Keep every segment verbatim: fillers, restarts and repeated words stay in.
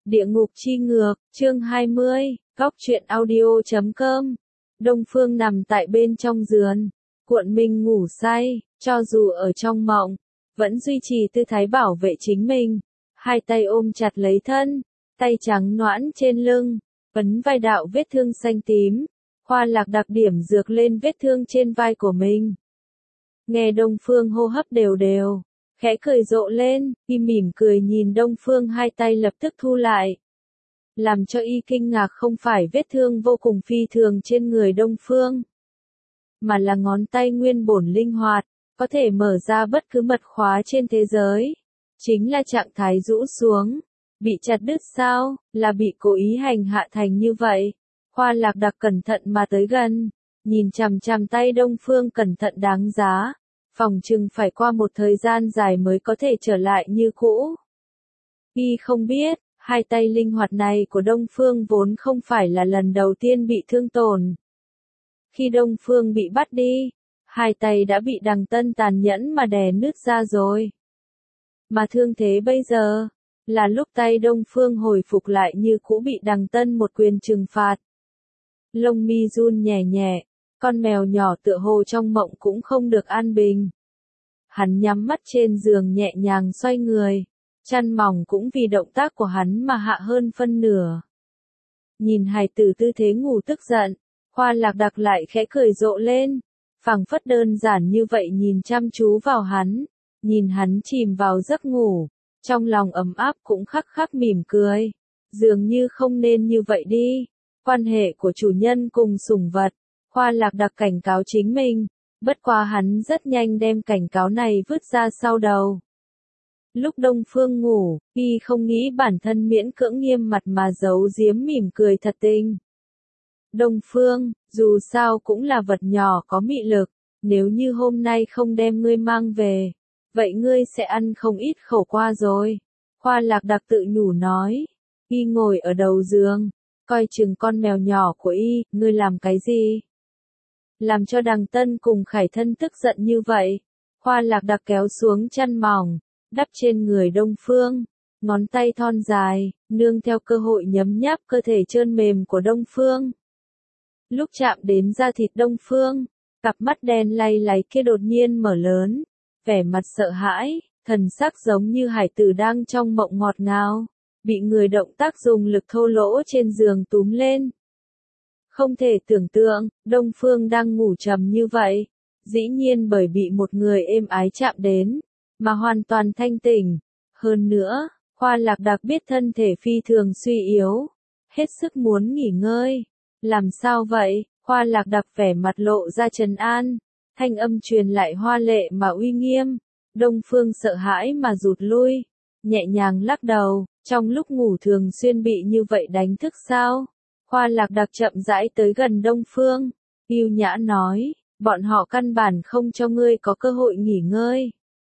Địa ngục chi ngược, chương hai mươi, góc truyện audio chấm com. Đông Phương nằm tại bên trong giường, cuộn mình ngủ say, cho dù ở trong mộng, vẫn duy trì tư thái bảo vệ chính mình. Hai tay ôm chặt lấy thân, tay trắng nõn trên lưng, ấn vai đạo vết thương xanh tím. Hoa Lạc đặc điểm dược lên vết thương trên vai của mình. Nghe Đông Phương hô hấp đều đều, khẽ cười rộ lên, y mỉm cười nhìn Đông Phương, hai tay lập tức thu lại. Làm cho y kinh ngạc không phải vết thương vô cùng phi thường trên người Đông Phương, mà là ngón tay nguyên bổn linh hoạt, có thể mở ra bất cứ mật khóa trên thế giới. Chính là trạng thái rũ xuống, bị chặt đứt sao, là bị cố ý hành hạ thành như vậy. Hoa Lạc đặc cẩn thận mà tới gần, nhìn chằm chằm tay Đông Phương cẩn thận đáng giá. Phòng chừng phải qua một thời gian dài mới có thể trở lại như cũ. Y không biết, hai tay linh hoạt này của Đông Phương vốn không phải là lần đầu tiên bị thương tổn. Khi Đông Phương bị bắt đi, hai tay đã bị Đằng Tân tàn nhẫn mà đè nứt ra rồi. Mà thương thế bây giờ, là lúc tay Đông Phương hồi phục lại như cũ bị Đằng Tân một quyền trừng phạt. Lông mi run nhẹ nhẹ. Con mèo nhỏ tựa hồ trong mộng cũng không được an bình. Hắn nhắm mắt trên giường nhẹ nhàng xoay người, chăn mỏng cũng vì động tác của hắn mà hạ hơn phân nửa. Nhìn hài tử tư thế ngủ tức giận, Hoa Lạc đặc lại khẽ cười rộ lên, phảng phất đơn giản như vậy nhìn chăm chú vào hắn, nhìn hắn chìm vào giấc ngủ, trong lòng ấm áp cũng khắc khắc mỉm cười. Dường như không nên như vậy đi, quan hệ của chủ nhân cùng sủng vật. Hoa Lạc đặc cảnh cáo chính mình, bất quá hắn rất nhanh đem cảnh cáo này vứt ra sau đầu. Lúc Đông Phương ngủ, y không nghĩ bản thân miễn cưỡng nghiêm mặt mà giấu giếm mỉm cười thật tình. Đông Phương, dù sao cũng là vật nhỏ có mị lực, nếu như hôm nay không đem ngươi mang về, vậy ngươi sẽ ăn không ít khổ qua rồi. Hoa Lạc đặc tự nhủ nói, y ngồi ở đầu giường, coi chừng con mèo nhỏ của y, ngươi làm cái gì? Làm cho Đằng Tân cùng Khải Thân tức giận như vậy. Hoa Lạc đặc kéo xuống chăn mỏng, đắp trên người Đông Phương, ngón tay thon dài, nương theo cơ hội nhấm nháp cơ thể trơn mềm của Đông Phương. Lúc chạm đến da thịt Đông Phương, cặp mắt đen lay láy kia đột nhiên mở lớn, vẻ mặt sợ hãi, thần sắc giống như hải tử đang trong mộng ngọt ngào, bị người động tác dùng lực thô lỗ trên giường túm lên. Không thể tưởng tượng, Đông Phương đang ngủ trầm như vậy, dĩ nhiên bởi bị một người êm ái chạm đến, mà hoàn toàn thanh tỉnh. Hơn nữa, Hoa Lạc đặc biết thân thể phi thường suy yếu, hết sức muốn nghỉ ngơi. Làm sao vậy? Hoa Lạc đặc vẻ mặt lộ ra trấn an, thanh âm truyền lại hoa lệ mà uy nghiêm. Đông Phương sợ hãi mà rụt lui, nhẹ nhàng lắc đầu, trong lúc ngủ thường xuyên bị như vậy đánh thức sao? Hoa Lạc đặc chậm rãi tới gần Đông Phương, yêu nhã nói, bọn họ căn bản không cho ngươi có cơ hội nghỉ ngơi.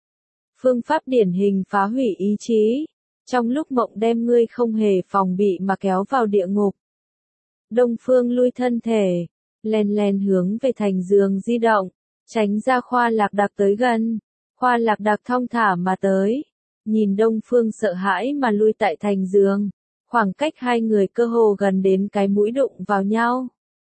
Phương pháp điển hình phá hủy ý chí, trong lúc mộng đem ngươi không hề phòng bị mà kéo vào địa ngục. Đông Phương lui thân thể, len len hướng về thành giường di động, tránh ra Hoa Lạc đặc tới gần. Hoa Lạc đặc thong thả mà tới, nhìn Đông Phương sợ hãi mà lui tại thành giường. Khoảng cách hai người cơ hồ gần đến cái mũi đụng vào nhau.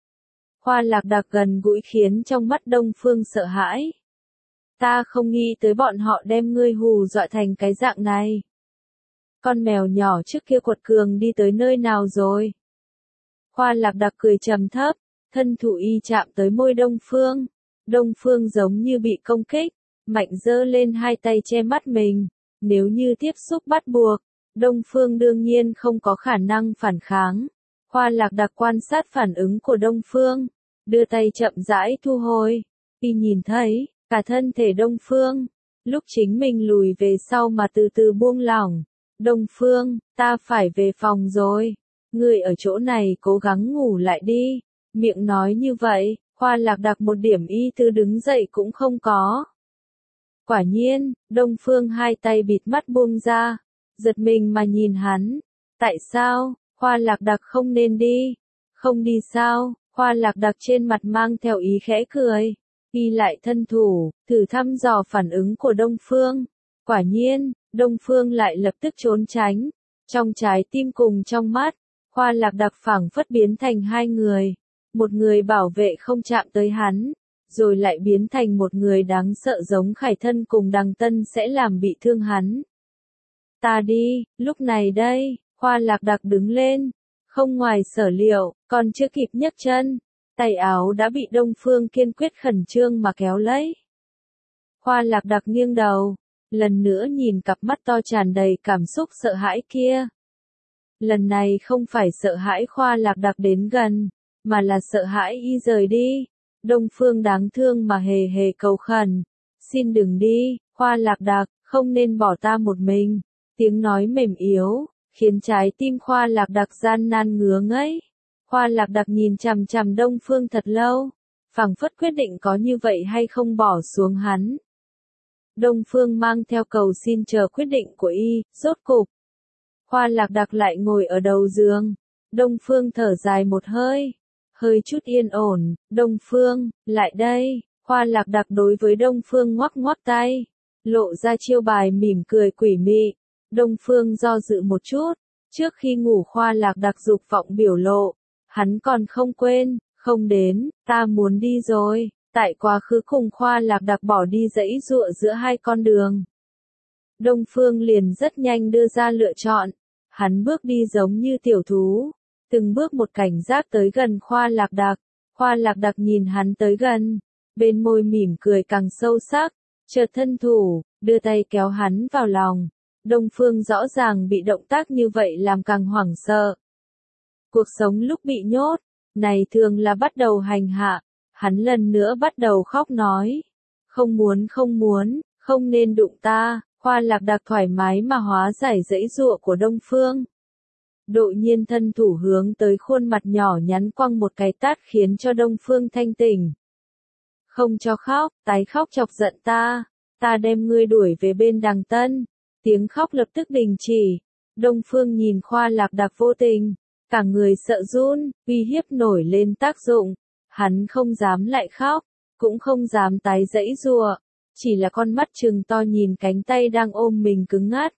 Hoa Lạc đặc gần gũi khiến trong mắt Đông Phương sợ hãi. Ta không nghĩ tới bọn họ đem ngươi hù dọa thành cái dạng này. Con mèo nhỏ trước kia quật cường đi tới nơi nào rồi? Hoa Lạc đặc cười trầm thấp, thân thủ y chạm tới môi Đông Phương. Đông Phương giống như bị công kích, mạnh giơ lên hai tay che mắt mình. Nếu như tiếp xúc bắt buộc, Đông Phương đương nhiên không có khả năng phản kháng. Hoa Lạc đặc quan sát phản ứng của Đông Phương, đưa tay chậm rãi thu hồi. Y nhìn thấy, cả thân thể Đông Phương, lúc chính mình lùi về sau mà từ từ buông lỏng. Đông Phương, ta phải về phòng rồi. Ngươi ở chỗ này cố gắng ngủ lại đi. Miệng nói như vậy, Hoa Lạc đặc một điểm y tư đứng dậy cũng không có. Quả nhiên, Đông Phương hai tay bịt mắt buông ra. Giật mình mà nhìn hắn. Tại sao? Hoa Lạc đặc không nên đi. Không đi sao? Hoa Lạc đặc trên mặt mang theo ý khẽ cười. Y lại thân thủ, thử thăm dò phản ứng của Đông Phương. Quả nhiên, Đông Phương lại lập tức trốn tránh. Trong trái tim cùng trong mắt, Khoa Lạc Đặc phảng phất biến thành hai người. Một người bảo vệ không chạm tới hắn, rồi lại biến thành một người đáng sợ giống Khải Thân cùng Đằng Tân sẽ làm bị thương hắn. Ta đi, lúc này đây, Khoa Lạc Đặc đứng lên, không ngoài sở liệu, còn chưa kịp nhấc chân, tay áo đã bị Đông Phương kiên quyết khẩn trương mà kéo lấy. Khoa Lạc Đặc nghiêng đầu, lần nữa nhìn cặp mắt to tràn đầy cảm xúc sợ hãi kia. Lần này không phải sợ hãi Khoa Lạc Đặc đến gần, mà là sợ hãi y rời đi. Đông Phương đáng thương mà hề hề cầu khẩn, xin đừng đi, Khoa Lạc Đặc, không nên bỏ ta một mình. Tiếng nói mềm yếu, khiến trái tim Khoa Lạc Đặc gian nan ngứa ngấy. Khoa Lạc Đặc nhìn chằm chằm Đông Phương thật lâu, phảng phất quyết định có như vậy hay không bỏ xuống hắn. Đông Phương mang theo cầu xin chờ quyết định của y, rốt cục. Khoa Lạc Đặc lại ngồi ở đầu giường, Đông Phương thở dài một hơi, hơi chút yên ổn, Đông Phương, lại đây, Khoa Lạc Đặc đối với Đông Phương ngoắc ngoắc tay, lộ ra chiêu bài mỉm cười quỷ mị. Đông Phương do dự một chút, trước khi ngủ Khoa Lạc Đặc dục vọng biểu lộ, hắn còn không quên, không đến, ta muốn đi rồi, tại quá khứ cùng Khoa Lạc Đặc bỏ đi dãy dụa giữa hai con đường. Đông Phương liền rất nhanh đưa ra lựa chọn, hắn bước đi giống như tiểu thú, từng bước một cảnh giác tới gần Khoa Lạc Đặc. Khoa Lạc Đặc nhìn hắn tới gần, bên môi mỉm cười càng sâu sắc, chợt thân thủ, đưa tay kéo hắn vào lòng. Đông Phương rõ ràng bị động tác như vậy làm càng hoảng sợ. Cuộc sống lúc bị nhốt, này thường là bắt đầu hành hạ, hắn lần nữa bắt đầu khóc nói. Không muốn không muốn, không nên đụng ta, Khoa Lạc Đặc thoải mái mà hóa giải dãy giụa của Đông Phương. Đột nhiên thân thủ hướng tới khuôn mặt nhỏ nhắn quăng một cái tát khiến cho Đông Phương thanh tỉnh. Không cho khóc, tái khóc chọc giận ta, ta đem ngươi đuổi về bên Đằng Tân. Tiếng khóc lập tức đình chỉ, Đông Phương nhìn Khoa Lạc Đặc vô tình, cả người sợ run, uy hiếp nổi lên tác dụng, hắn không dám lại khóc, cũng không dám tái dãy giụa, chỉ là con mắt trừng to nhìn cánh tay đang ôm mình cứng ngắc.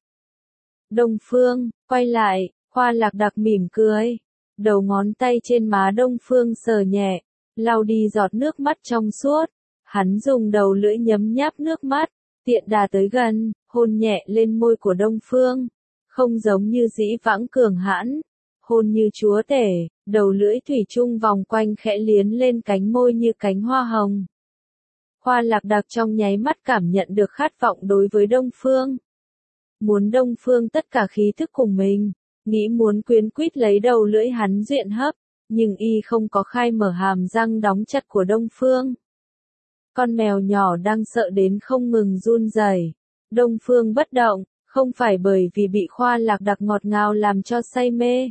Đông Phương, quay lại, Khoa Lạc Đặc mỉm cười, đầu ngón tay trên má Đông Phương sờ nhẹ, lau đi giọt nước mắt trong suốt, hắn dùng đầu lưỡi nhấm nháp nước mắt, tiện đà tới gần, hôn nhẹ lên môi của Đông Phương, không giống như dĩ vãng cường hãn, hôn như chúa tể, đầu lưỡi thủy chung vòng quanh khẽ liến lên cánh môi như cánh hoa hồng. Khoa Lạc Đặc trong nháy mắt cảm nhận được khát vọng đối với Đông Phương. Muốn Đông Phương tất cả khí thức cùng mình, nghĩ muốn quyến quýt lấy đầu lưỡi hắn duyện hấp, nhưng y không có khai mở hàm răng đóng chặt của Đông Phương. Con mèo nhỏ đang sợ đến không ngừng run rẩy. Đông Phương bất động, không phải bởi vì bị Khoa Lạc Đặc ngọt ngào làm cho say mê,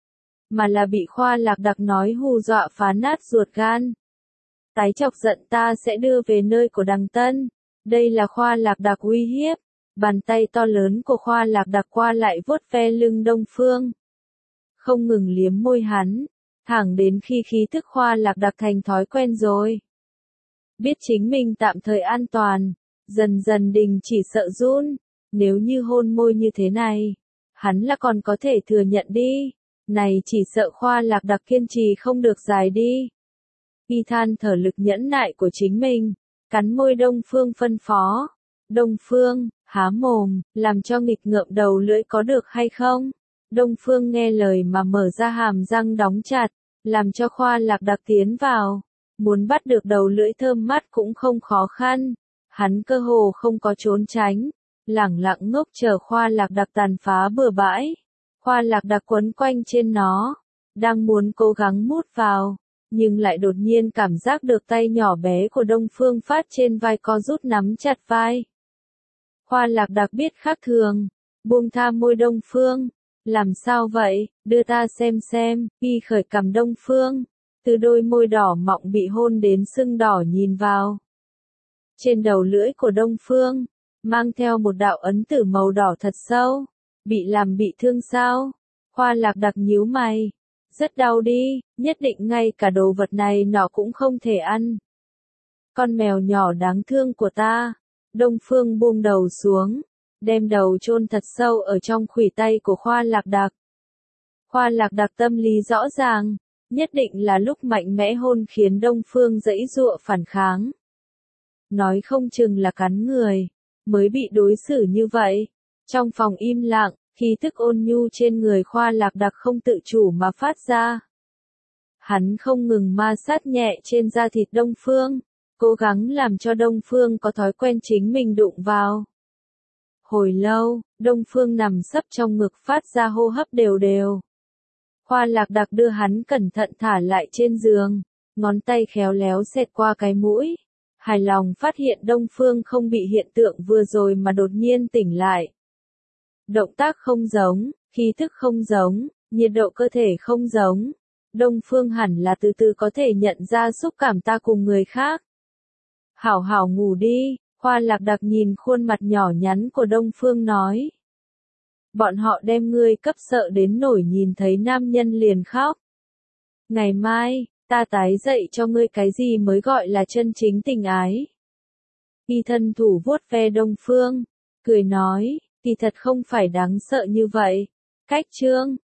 mà là bị Khoa Lạc Đặc nói hù dọa phá nát ruột gan. Tái chọc giận ta sẽ đưa về nơi của Đằng Tân. Đây là Khoa Lạc Đặc uy hiếp. Bàn tay to lớn của Khoa Lạc Đặc qua lại vuốt ve lưng Đông Phương, không ngừng liếm môi hắn, thẳng đến khi khí thức Khoa Lạc Đặc thành thói quen rồi. Biết chính mình tạm thời an toàn, dần dần đình chỉ sợ run, nếu như hôn môi như thế này, hắn là còn có thể thừa nhận đi, này chỉ sợ Khoa Lạc Đặc kiên trì không được dài đi. Y than thở lực nhẫn nại của chính mình, cắn môi Đông Phương phân phó. Đông Phương, há mồm, làm cho nghịch ngợm đầu lưỡi có được hay không? Đông Phương nghe lời mà mở ra hàm răng đóng chặt, làm cho Khoa Lạc Đặc tiến vào. Muốn bắt được đầu lưỡi thơm mát cũng không khó khăn. Hắn cơ hồ không có trốn tránh, lẳng lặng ngốc chờ Khoa Lạc Đặc tàn phá bừa bãi. Khoa Lạc Đặc quấn quanh trên nó, đang muốn cố gắng mút vào, nhưng lại đột nhiên cảm giác được tay nhỏ bé của Đông Phương phát trên vai co rút nắm chặt vai. Khoa Lạc Đặc biết khác thường, buông tha môi Đông Phương, làm sao vậy, đưa ta xem xem, y khởi cằm Đông Phương, từ đôi môi đỏ mọng bị hôn đến sưng đỏ nhìn vào. Trên đầu lưỡi của Đông Phương, mang theo một đạo ấn tử màu đỏ thật sâu, bị làm bị thương sao? Khoa Lạc Đặc nhíu mày, rất đau đi, nhất định ngay cả đồ vật này nó cũng không thể ăn. Con mèo nhỏ đáng thương của ta. Đông Phương buông đầu xuống, đem đầu chôn thật sâu ở trong khuỷu tay của Khoa Lạc Đặc. Khoa Lạc Đặc tâm lý rõ ràng, nhất định là lúc mạnh mẽ hôn khiến Đông Phương giãy giụa phản kháng. Nói không chừng là cắn người, mới bị đối xử như vậy. Trong phòng im lặng, khí tức ôn nhu trên người Khoa Lạc Đặc không tự chủ mà phát ra. Hắn không ngừng ma sát nhẹ trên da thịt Đông Phương, cố gắng làm cho Đông Phương có thói quen chính mình đụng vào. Hồi lâu, Đông Phương nằm sấp trong ngực phát ra hô hấp đều đều. Khoa Lạc Đặc đưa hắn cẩn thận thả lại trên giường, ngón tay khéo léo xẹt qua cái mũi. Hài lòng phát hiện Đông Phương không bị hiện tượng vừa rồi mà đột nhiên tỉnh lại. Động tác không giống, khí thức không giống, nhiệt độ cơ thể không giống. Đông Phương hẳn là từ từ có thể nhận ra xúc cảm ta cùng người khác. Hảo hảo ngủ đi, Khoa Lạc Đặc nhìn khuôn mặt nhỏ nhắn của Đông Phương nói. Bọn họ đem ngươi cấp sợ đến nổi nhìn thấy nam nhân liền khóc. Ngày mai, ta tái dạy cho ngươi cái gì mới gọi là chân chính tình ái. Y thân thủ vuốt ve Đông Phương, cười nói, kỳ thật không phải đáng sợ như vậy. Cách chương